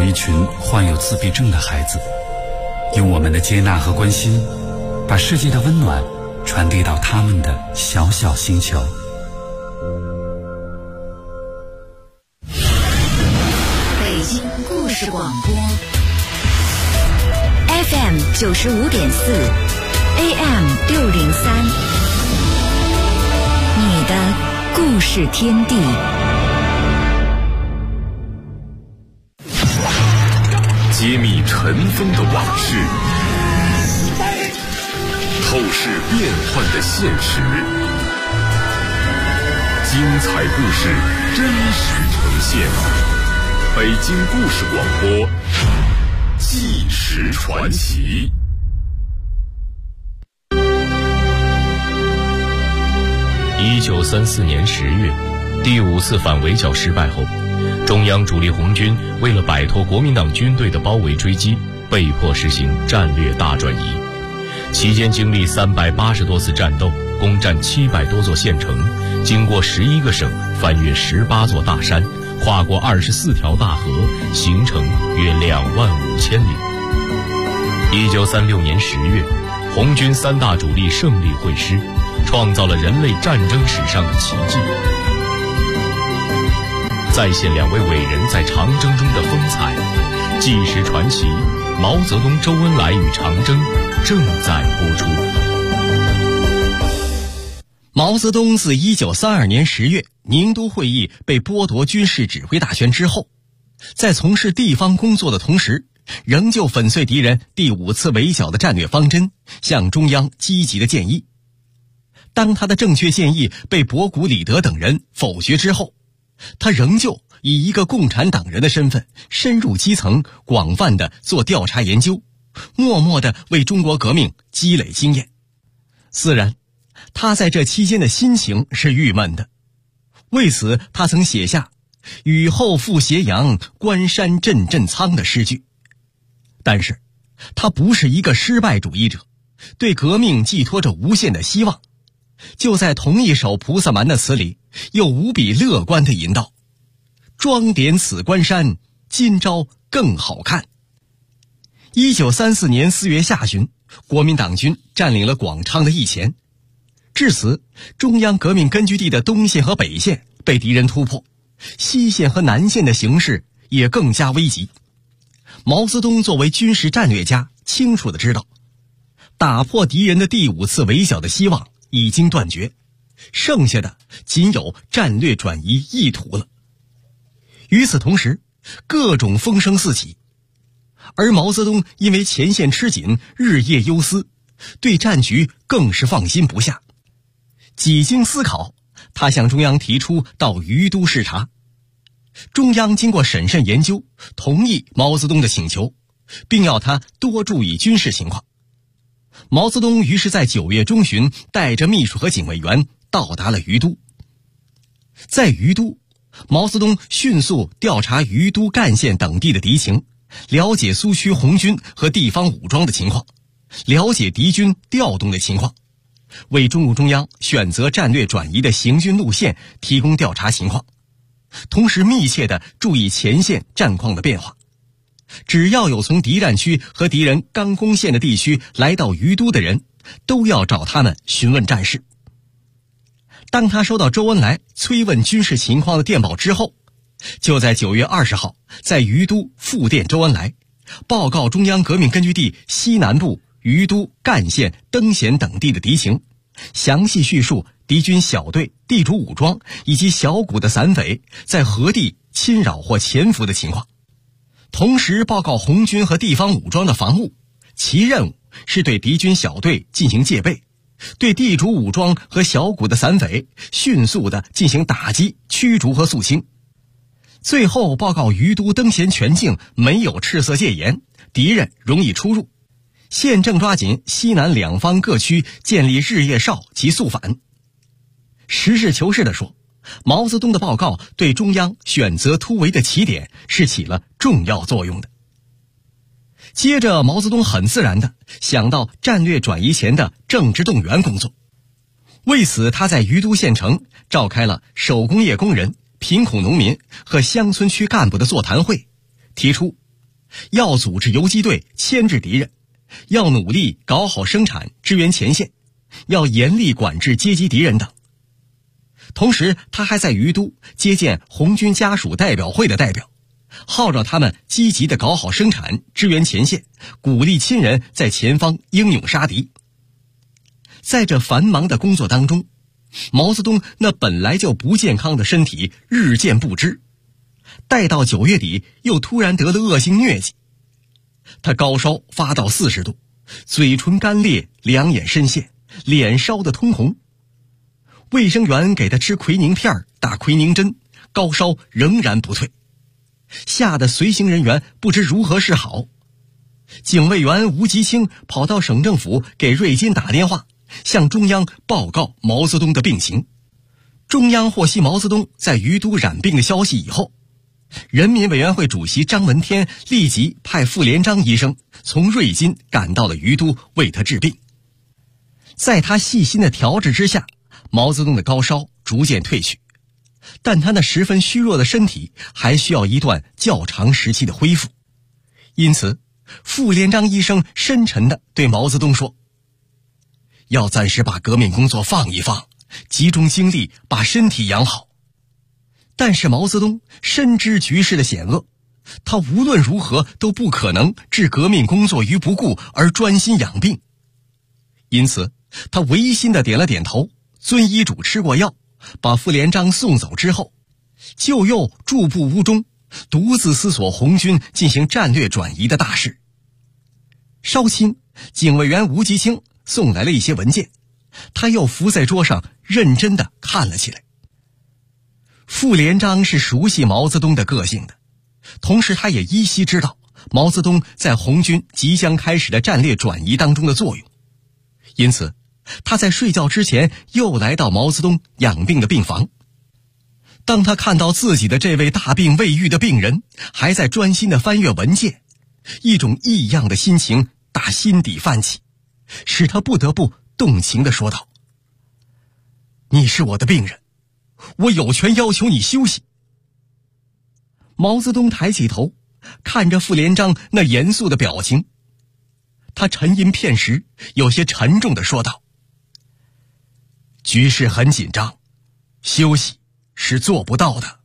一群患有自闭症的孩子，用我们的接纳和关心，把世界的温暖传递到他们的小小星球。 北京故事广播 FM 95.4 AM 603，你的故事天地。 揭秘尘封的往事，透视变幻的现实，精彩故事真实呈现。北京故事广播，纪实传奇。 1934年10月，第5次反围剿失败后，中央主力红军为了摆脱国民党军队的包围追击，被迫实行战略大转移。期间经历380多次战斗，攻占700多座县城，经过11个省，翻越18座大山，跨过24条大河，行程约25000里。1936年10月，红军3大主力胜利会师，创造了人类战争史上的奇迹。再现2位伟人在长征中的风采，纪实传奇毛泽东、周恩来与长征正在播出。 毛泽东自1932年10月宁都会议被剥夺军事指挥大权之后，在从事地方工作的同时，仍旧粉碎敌人第5次围剿的战略方针，向中央积极的建议。当他的正确建议被博古、李德等人否决之后，他仍旧以一个共产党人的身份深入基层，广泛的做调查研究，默默的为中国革命积累经验。自然，他在这期间的心情是郁闷的。为此，他曾写下“雨后复斜阳，关山阵阵苍”的诗句。但是，他不是一个失败主义者，对革命寄托着无限的希望。就在同一首《菩萨蛮》的词里，又无比乐观地吟道：“装点此关山，今朝更好看。”1934年4月下旬，国民党军占领了广昌的义前。至此，中央革命根据地的东线和北线被敌人突破，西线和南线的形势也更加危急。毛泽东作为军事战略家，清楚地知道，打破敌人的第5次围剿的希望已经断绝，剩下的仅有战略转移意图了。与此同时，各种风声四起，而毛泽东因为前线吃紧，日夜忧思，对战局更是放心不下。几经思考，他向中央提出到于都视察。中央经过审慎研究，同意毛泽东的请求，并要他多注意军事情况。毛泽东于是在9月中旬带着秘书和警卫员到达了于都。在于都，毛泽东迅速调查于都赣县等地的敌情，了解苏区红军和地方武装的情况，了解敌军调动的情况，为中共中央选择战略转移的行军路线提供调查情况，同时密切地注意前线战况的变化。只要有从敌占区和敌人刚攻陷的地区来到于都的人，都要找他们询问战事。当他收到周恩来催问军事情况的电报之后，就在9月20号在于都复电周恩来，报告中央革命根据地西南部于都、赣县、登县等地的敌情，详细叙述敌军小队、地主武装以及小股的散匪在何地侵扰或潜伏的情况，同时报告红军和地方武装的防务，其任务是对敌军小队进行戒备，对地主武装和小股的散匪迅速地进行打击、驱逐和肃清。最后报告于都、登县全境没有赤色戒严，敌人容易出入，现正抓紧西南两方各区建立日夜哨及肃反。实事求是地说，毛泽东的报告对中央选择突围的起点是起了重要作用的。接着，毛泽东很自然地想到战略转移前的政治动员工作。为此，他在于都县城召开了手工业工人、贫苦农民和乡村区干部的座谈会，提出要组织游击队牵制敌人，要努力搞好生产支援前线，要严厉管制阶级敌人等。同时他还在于都接见红军家属代表会的代表，号召他们积极地搞好生产支援前线，鼓励亲人在前方英勇杀敌。在这繁忙的工作当中，毛泽东那本来就不健康的身体日渐不支，待到9月底又突然得了恶性疟疾，他高烧发到40度，嘴唇干裂，两眼深陷，脸烧得通红。卫生员给他吃奎宁片，打奎宁针，高烧仍然不退，吓得随行人员不知如何是好。警卫员吴吉清跑到省政府给瑞金打电话，向中央报告毛泽东的病情。中央获悉毛泽东在于都染病的消息以后，人民委员会主席张闻天立即派傅连璋医生从瑞金赶到了于都为他治病。在他细心的调治之下，毛泽东的高烧逐渐退去，但他那十分虚弱的身体还需要一段较长时期的恢复。因此傅连璋医生深沉地对毛泽东说，要暂时把革命工作放一放，集中精力把身体养好。但是毛泽东深知局势的险恶，他无论如何都不可能置革命工作于不顾而专心养病。因此他违心地点了点头，遵医嘱吃过药，把傅连璋送走之后，就又驻步屋中，独自思索红军进行战略转移的大事。稍顷，警卫员吴吉清送来了一些文件，他又伏在桌上认真地看了起来。傅连璋是熟悉毛泽东的个性的，同时他也依稀知道毛泽东在红军即将开始的战略转移当中的作用，因此他在睡觉之前又来到毛泽东养病的病房。当他看到自己的这位大病未愈的病人还在专心地翻阅文件，一种异样的心情打心底泛起，使他不得不动情地说道，你是我的病人，我有权要求你休息。毛泽东抬起头，看着傅连璋那严肃的表情，他沉吟片时，有些沉重地说道，局势很紧张，休息是做不到的。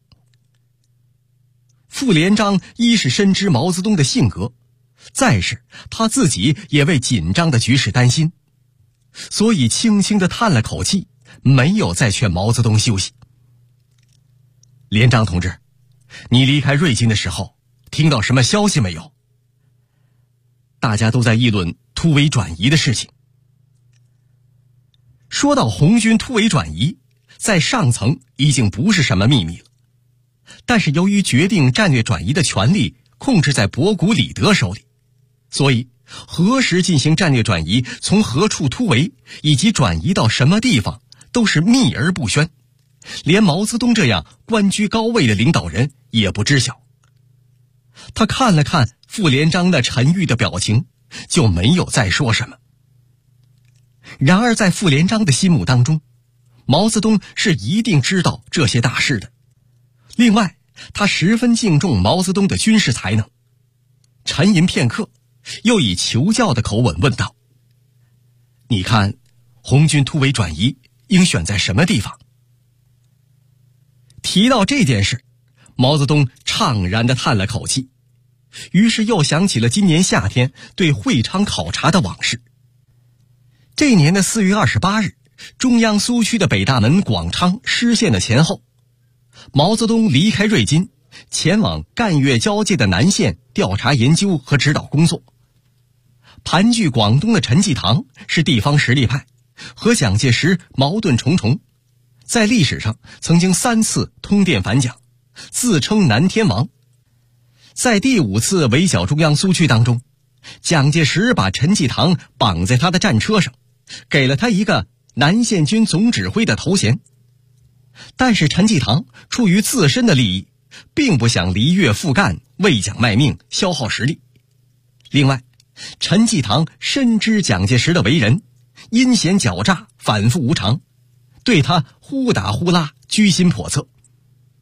傅连璋一是深知毛泽东的性格，再是他自己也为紧张的局势担心，所以轻轻地叹了口气，没有再劝毛泽东休息。连璋同志，你离开瑞金的时候听到什么消息没有？大家都在议论突围转移的事情。说到红军突围转移，在上层已经不是什么秘密了，但是由于决定战略转移的权力控制在博古李德手里，所以何时进行战略转移，从何处突围，以及转移到什么地方，都是秘而不宣，连毛泽东这样官居高位的领导人也不知晓。他看了看傅连璋那沉郁的表情，就没有再说什么。然而在傅连璋的心目当中，毛泽东是一定知道这些大事的。另外他十分敬重毛泽东的军事才能。沉吟片刻，又以求教的口吻问道，你看红军突围转移应选在什么地方？提到这件事，毛泽东怅然地叹了口气，于是又想起了今年夏天对会昌考察的往事。这年的4月28日，中央苏区的北大门广昌失陷的前后，毛泽东离开瑞金，前往赣粤交界的南线调查研究和指导工作。盘踞广东的陈济棠是地方实力派，和蒋介石矛盾重重，在历史上曾经3次通电反蒋，自称南天王。在第5次围剿中央苏区当中，蒋介石把陈济棠绑在他的战车上，给了他一个南线军总指挥的头衔。但是陈济棠出于自身的利益，并不想离粤赴赣为蒋卖命，消耗实力。另外陈济棠深知蒋介石的为人阴险狡诈，反复无常，对他忽打忽拉，居心叵测。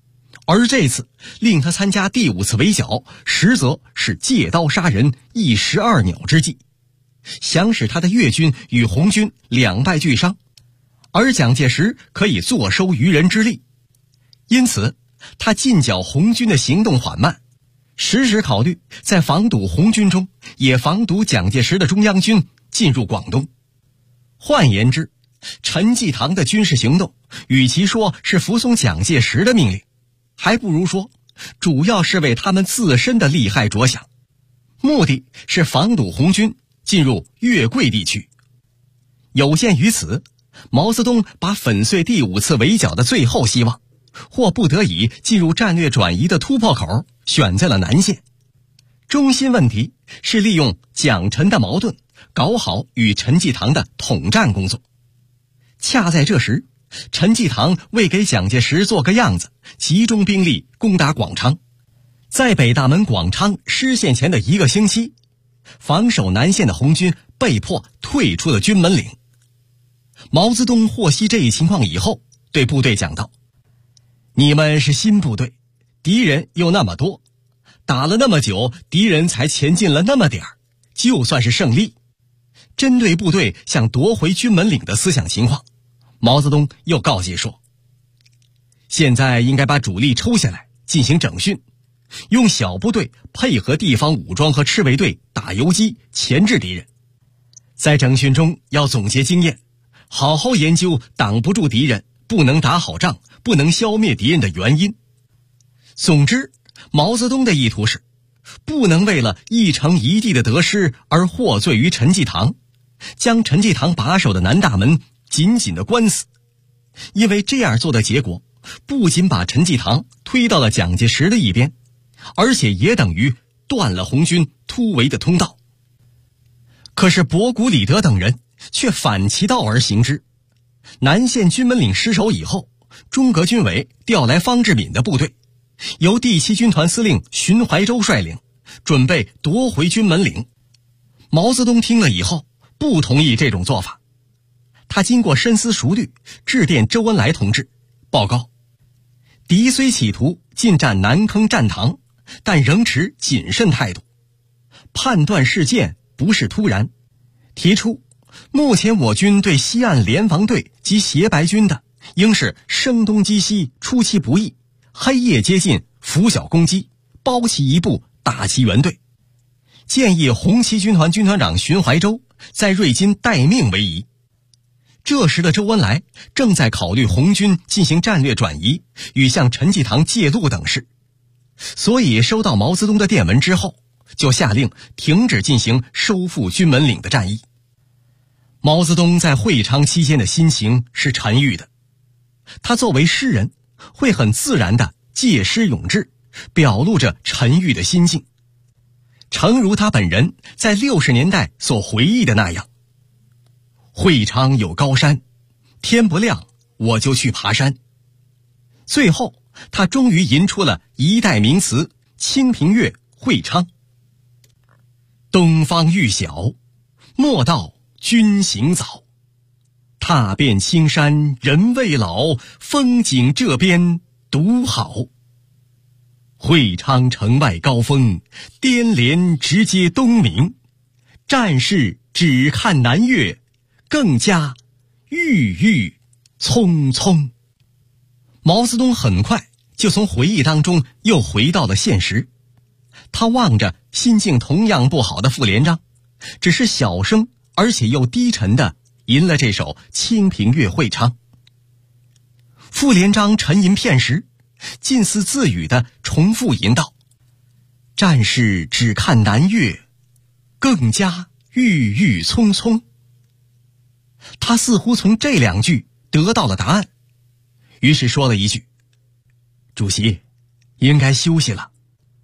而这次令他参加第5次围剿，实则是借刀杀人，一石二鸟之计，想使他的粤军与红军两败俱伤，而蒋介石可以坐收渔人之利。因此他进剿红军的行动缓慢，时时考虑在防堵红军中也防堵蒋介石的中央军进入广东。换言之，陈济棠的军事行动与其说是服从蒋介石的命令，还不如说主要是为他们自身的利害着想，目的是防堵红军进入粤桂地区。有鉴于此，毛泽东把粉碎第5次围剿的最后希望，或不得已进入战略转移的突破口选在了南线。中心问题是利用蒋陈的矛盾搞好与陈济棠的统战工作。恰在这时，陈济棠为给蒋介石做个样子，集中兵力攻打广昌。在北大门广昌失陷前的1个星期，防守南线的红军被迫退出了军门岭。毛泽东获悉这一情况以后，对部队讲道：你们是新部队，敌人又那么多，打了那么久，敌人才前进了那么点儿，就算是胜利。针对部队想夺回军门岭的思想情况，毛泽东又告诫说：现在应该把主力抽下来进行整训，用小部队配合地方武装和赤卫队打游击钳制敌人。在整训中要总结经验，好好研究挡不住敌人、不能打好仗、不能消灭敌人的原因。总之，毛泽东的意图是不能为了一城一地的得失而获罪于陈济棠，将陈济棠把守的南大门紧紧地关死。因为这样做的结果，不仅把陈济棠推到了蒋介石的一边，而且也等于断了红军突围的通道。可是博古、李德等人却反其道而行之。南线军门岭失守以后，中革军委调来方志敏的部队，由第7军团司令荀怀洲率领，准备夺回军门岭。毛泽东听了以后不同意这种做法，他经过深思熟虑，致电周恩来同志报告：敌虽企图进占南坑战塘，但仍持谨慎态度，判断事件不是突然，提出目前我军对西岸联防队及协白军的应是声东击西，出其不意，黑夜接近，拂晓攻击，包其一部，打其原队。建议红旗军团军团长荀怀洲在瑞金待命为宜。这时的周恩来正在考虑红军进行战略转移与向陈济棠借路等事，所以收到毛泽东的电文之后，就下令停止进行收复军门岭的战役。毛泽东在会昌期间的心情是沉郁的，他作为诗人，会很自然地借诗咏志，表露着沉郁的心境。诚如他本人在60年代所回忆的那样：会昌有高山，天不亮我就去爬山。最后他终于吟出了一代名词《清平乐·会昌》：东方欲晓，莫道君行早。踏遍青山人未老，风景这边独好。会昌城外高峰，滇连直接东明。战事只看南岳，更加郁郁葱葱。毛泽东很快就从回忆当中又回到了现实。他望着心境同样不好的傅连璋，只是小声而且又低沉地吟了这首《清平乐·会昌》。傅连璋沉吟片时，近似自语地重复吟道：战事只看南岳，更加郁郁葱葱。他似乎从这2句得到了答案，于是说了一句：主席应该休息了。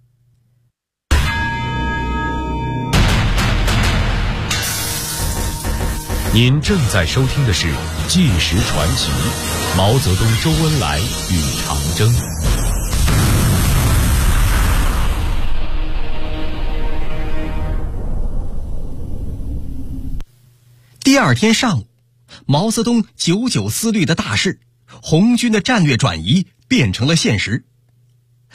您正在收听的是《纪实传奇》，毛泽东、周恩来与长征。 第2天上午，毛泽东久久思虑的大事，红军的战略转移变成了现实。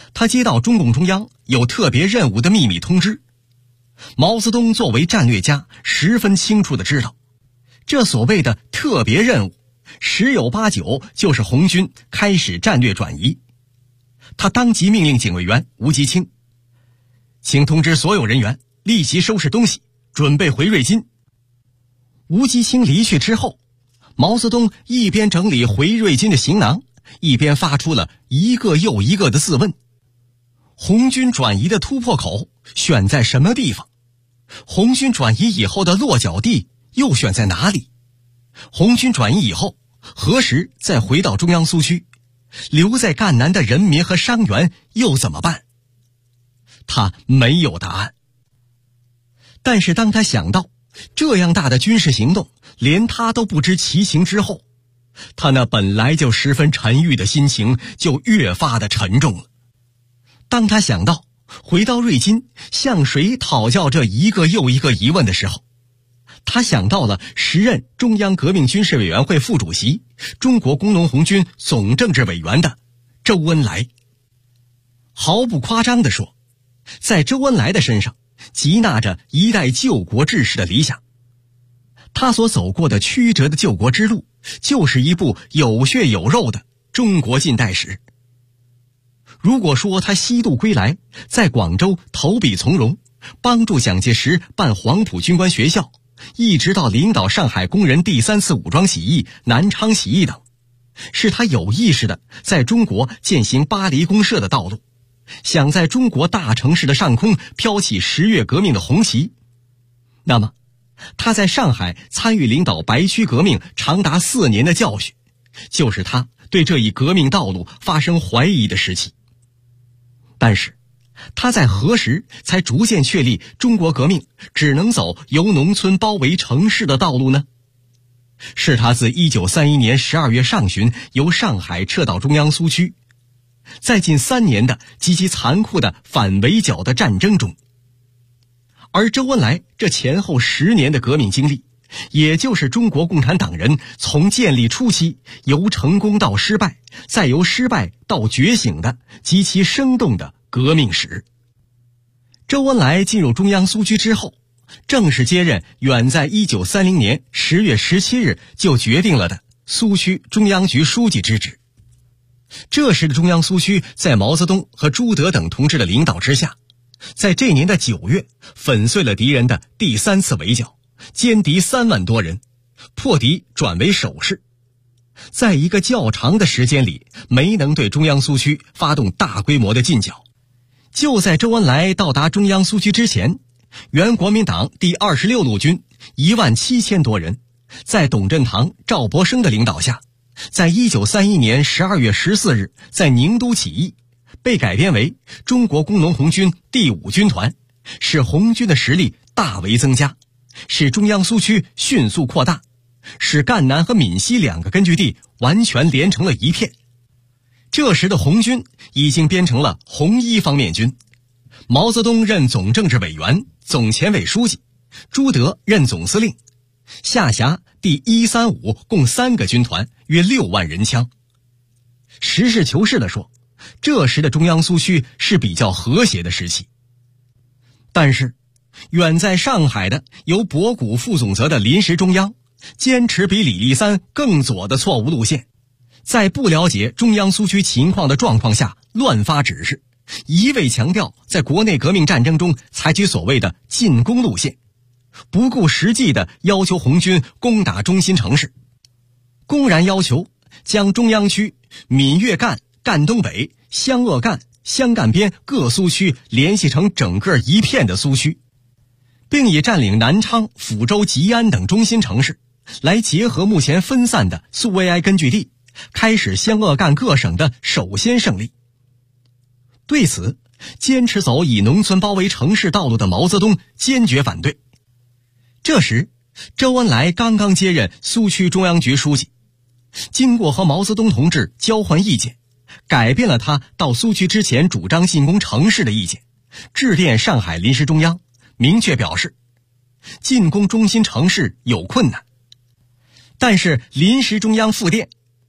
他接到中共中央有特别任务的秘密通知。毛泽东作为战略家，十分清楚地知道，这所谓的特别任务，十有八九就是红军开始战略转移。他当即命令警卫员吴吉清，请通知所有人员立即收拾东西，准备回瑞金。吴吉清离去之后，毛泽东一边整理回瑞金的行囊，一边发出了一个又一个的自问：红军转移的突破口选在什么地方？红军转移以后的落脚地又选在哪里？红军转移以后何时再回到中央苏区？留在赣南的人民和伤员又怎么办？他没有答案。但是当他想到这样大的军事行动连他都不知其情之后，他那本来就十分沉郁的心情就越发的沉重了。当他想到回到瑞金向谁讨教这一个又一个疑问的时候，他想到了时任中央革命军事委员会副主席、中国工农红军总政治委员的周恩来。毫不夸张地说，在周恩来的身上集纳着一代救国志士的理想。他所走过的曲折的救国之路，就是一部有血有肉的中国近代史。如果说他西渡归来，在广州投笔从戎，帮助蒋介石办黄埔军官学校，一直到领导上海工人第3次武装起义、南昌起义等，是他有意识的在中国践行巴黎公社的道路，想在中国大城市的上空飘起10月革命的红旗。那么他在上海参与领导白区革命长达4年的教训，就是他对这一革命道路发生怀疑的时期。但是他在何时才逐渐确立中国革命只能走由农村包围城市的道路呢？是他自1931年12月上旬由上海撤到中央苏区，在近3年的极其残酷的反围剿的战争中。而周恩来这前后10年的革命经历，也就是中国共产党人从建立初期由成功到失败，再由失败到觉醒的极其生动的革命史。周恩来进入中央苏区之后，正式接任远在1930年10月17日就决定了的苏区中央局书记之职。这时的中央苏区在毛泽东和朱德等同志的领导之下，在这年的9月粉碎了敌人的第3次围剿，歼敌3万多人，破敌转为守势。在一个较长的时间里，没能对中央苏区发动大规模的进剿。就在周恩来到达中央苏区之前，原国民党第26路军17000多人，在董振堂、赵博生的领导下，在1931年12月14日在宁都起义，被改编为中国工农红军第5军团，使红军的实力大为增加，使中央苏区迅速扩大，使赣南和闽西2个根据地完全连成了一片。这时的红军已经编成了红一方面军，毛泽东任总政治委员、总前委书记，朱德任总司令，下辖第135共3个军团，约6万人枪。实事求是地说，这时的中央苏区是比较和谐的时期。但是远在上海的由博古副总责的临时中央，坚持比李立三更左的错误路线，在不了解中央苏区情况的状况下乱发指示，一味强调在国内革命战争中采取所谓的进攻路线，不顾实际的要求红军攻打中心城市，公然要求将中央区、闽粤赣、赣东北、湘鄂赣、湘赣边各苏区联系成整个一片的苏区，并以占领南昌、抚州、吉安等中心城市来结合目前分散的苏维埃根据地，开始湘鄂赣各省的首先胜利。对此，坚持走以农村包围城市道路的毛泽东坚决反对。这时，周恩来刚刚接任苏区中央局书记，经过和毛泽东同志交换意见，改变了他到苏区之前主张进攻城市的意见，致电上海临时中央，明确表示进攻中心城市有困难。但是临时中央复电，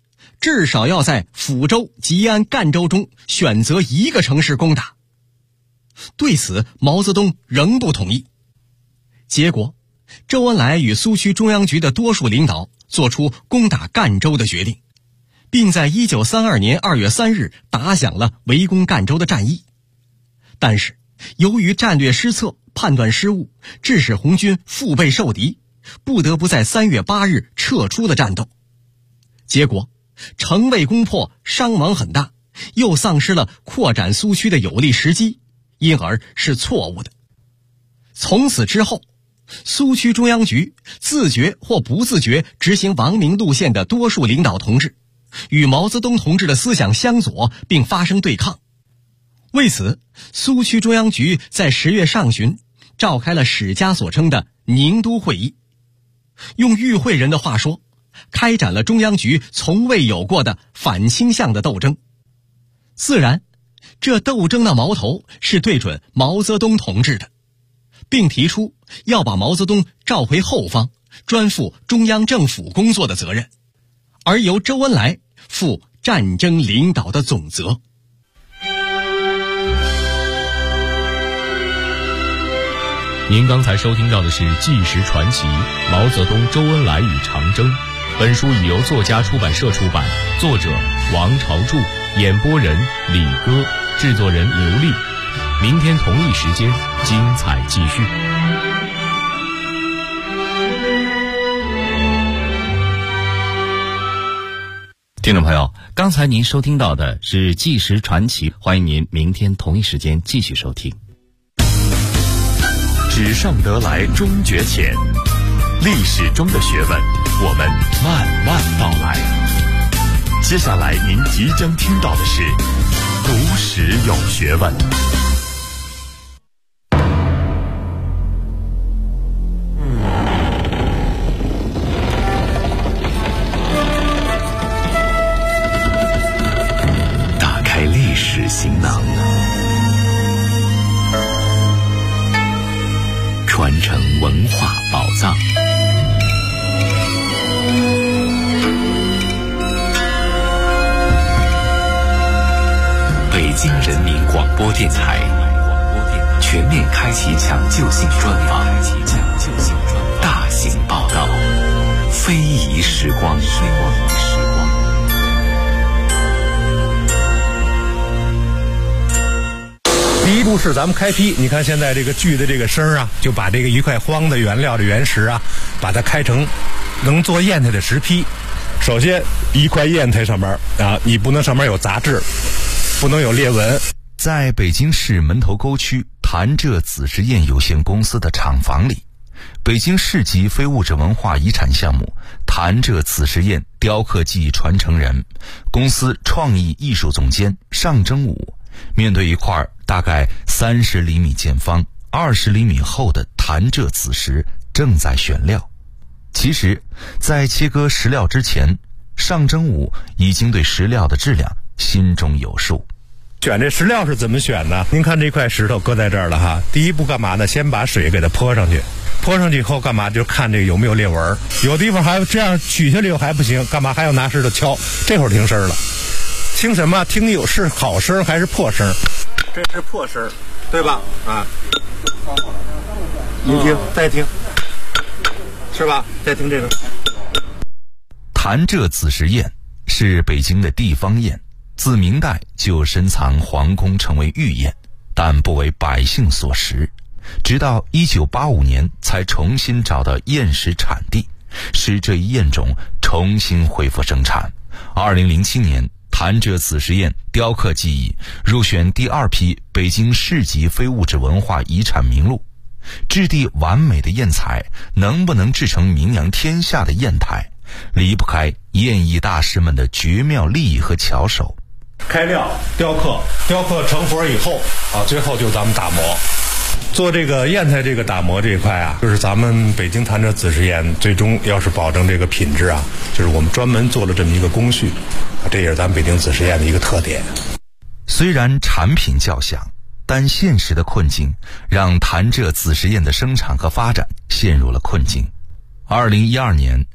至少要在抚州、吉安、赣州中选择一个城市攻打。对此，毛泽东仍不同意。结果，周恩来与苏区中央局的多数领导做出攻打赣州的决定，并在1932年2月3日打响了围攻赣州的战役。但是，由于战略失策、判断失误，致使红军腹背受敌，不得不在3月8日撤出了战斗。结果，城未攻破，伤亡很大，又丧失了扩展苏区的有利时机，因而是错误的。从此之后，苏区中央局自觉或不自觉执行王明路线的多数领导同志，与毛泽东同志的思想相左，并发生对抗。为此，苏区中央局在10月上旬召开了史家所称的宁都会议，用与会人的话说，开展了中央局从未有过的反倾向的斗争。自然，这斗争的矛头是对准毛泽东同志的，并提出要把毛泽东召回后方，专负中央政府工作的责任，而由周恩来负战争领导的总责。 您刚才收听到的是《纪实传奇：毛泽东、周恩来与长征》。本书已由作家出版社出版，作者王朝柱，演播人李歌，制作人刘丽。明天同一时间，精彩继续。 听众朋友，刚才您收听到的是《纪实传奇》，欢迎您明天同一时间继续收听。 纸上得来终觉浅，历史中的学问，我们慢慢道来。接下来您即将听到的是读史有学问。打开历史行囊，传承文化宝藏。北京人民广播电台全面开启抢救性专访，大型报道，非遗时光。 第一步是咱们开坯，你看现在这个锯的这个声啊，就把这个一块荒的原料的原石啊，把它开成能做砚台的石坯。首先一块砚台上面啊，你不能上面有杂质，不能有裂纹。 在北京市门头沟区潭柘紫石砚有限公司的厂房里，北京市级非物质文化遗产项目潭柘紫石砚雕刻技艺传承人、公司创意艺术总监尚征武，面对一块大概30厘米见方、20厘米厚的潭柘紫石，正在选料。其实，在切割石料之前，尚征武已经对石料的质量心中有数。 选这石料是怎么选呢？您看这块石头搁在这儿了哈，第一步干嘛呢？先把水给它泼上去，泼上去以后干嘛？就看这个有没有裂纹，有地方还这样取下来又还不行，干嘛还要拿石头敲？这会儿听声了，听什么？听有是好声还是破声？这是破声，对吧？啊，您听，再听，是吧？再听这个。 潭柘紫石砚是北京的地方砚，自明代就深藏皇宫，成为御砚，但不为百姓所食。直到1985年才重新找到砚石产地，使这一砚种重新恢复生产。2007年，潭柘紫石砚雕刻技艺入选第2批北京市级非物质文化遗产名录。质地完美的砚材能不能制成名扬天下的砚台，离不开砚艺大师们的绝妙技艺和巧手。 开料、雕刻成活以后啊，最后就咱们打磨。做这个砚台这个打磨这一块啊，就是咱们北京潭柘紫石砚最终要是保证这个品质啊，就是我们专门做了这么一个工序啊，这也是咱们北京紫石砚的一个特点。 虽然产品较小，但现实的困境让潭柘紫石砚的生产和发展陷入了困境。2012年，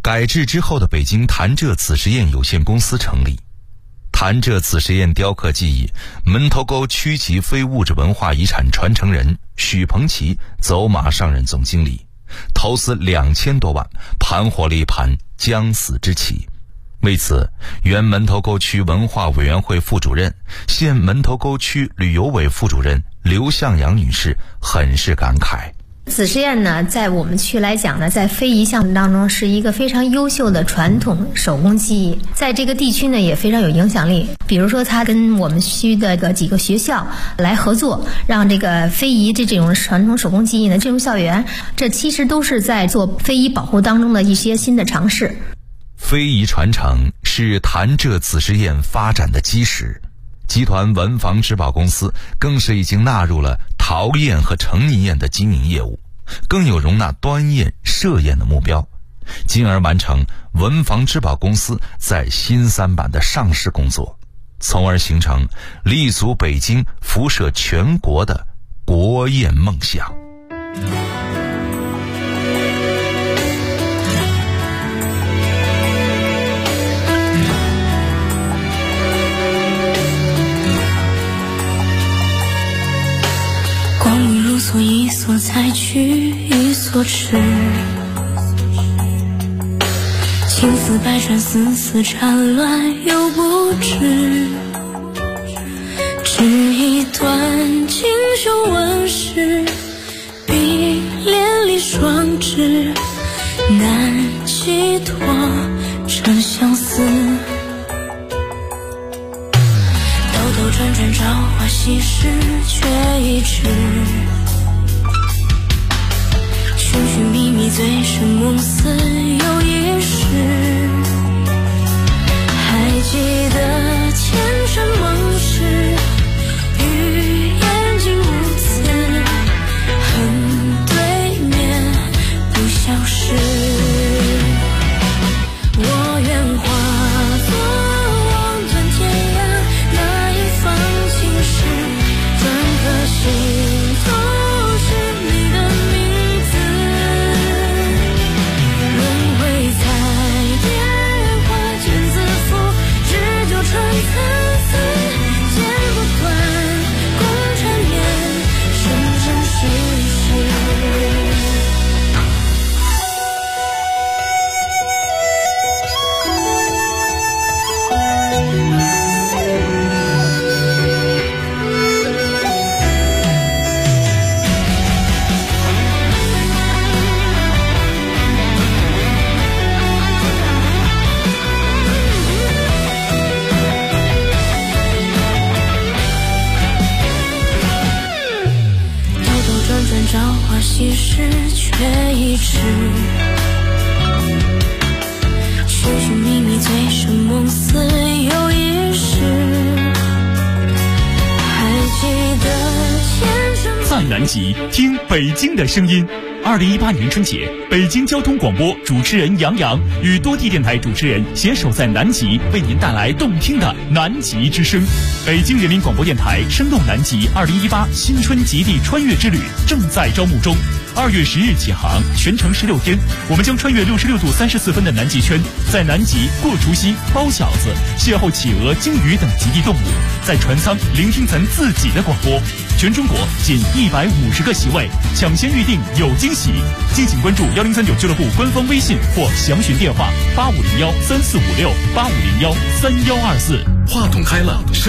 改制之后的北京潭柘紫石堰有限公司成立。潭柘紫石堰雕刻技艺门头沟区级非物质文化遗产传承人许鹏奇走马上任总经理，投资2000多万，盘活了一盘将死之棋。为此，原门头沟区文化委员会副主任、现门头沟区旅游委副主任刘向阳女士很是感慨。 紫石堰呢，在我们区来讲呢，在非遗项目当中是一个非常优秀的传统手工技艺，在这个地区呢也非常有影响力。比如说，他跟我们区的几个学校来合作，让这个非遗这种传统手工技艺呢进入校园，这其实都是在做非遗保护当中的一些新的尝试。 非遗传承是潭柘紫石堰发展的基石，集团文房织宝公司更是已经纳入了陶砚和成泥砚的经营业务，更有容纳端砚、设砚的目标，进而完成文房织宝公司在新三板的上市工作，从而形成立足北京、辐射全国的国砚梦想。 光阴如梭，一梭采去，一梭吃。情丝百转，丝丝缠乱又不知。只一段锦绣纹饰，碧连理双枝，难寄托长相思。兜兜转转，朝花夕拾，却已迟。寻寻觅觅，醉生梦死又一世。还记得前尘梦事，与眼睛如此，恨对面不消失。我愿化作望断天涯那一方情事，转个心头是你的名字。轮回彩蝶花间自负，只纠缠参差，剪不断共缠绵，生生世世。兜兜转转，朝花夕拾，却已迟。寻寻觅觅，醉生梦死又一世。还记得前尘在南极听北京的声音。2018年春节，北京交通广播主持人杨洋与多地电台主持人携手在南极，为您带来动听的南极之声。北京人民广播电台声动南极2018新春极地穿越之旅正在招募中，2月10日起航，全程16天，我们将穿越66度34分的南极圈，在南极过除夕、包饺子，邂逅企鹅、鲸鱼等极地动物，在船舱聆听咱自己的广播。全中国仅150个席位，抢先预定有惊喜。敬请关注1039俱乐部官方微信或详询电话8501345685013124。 话筒开了。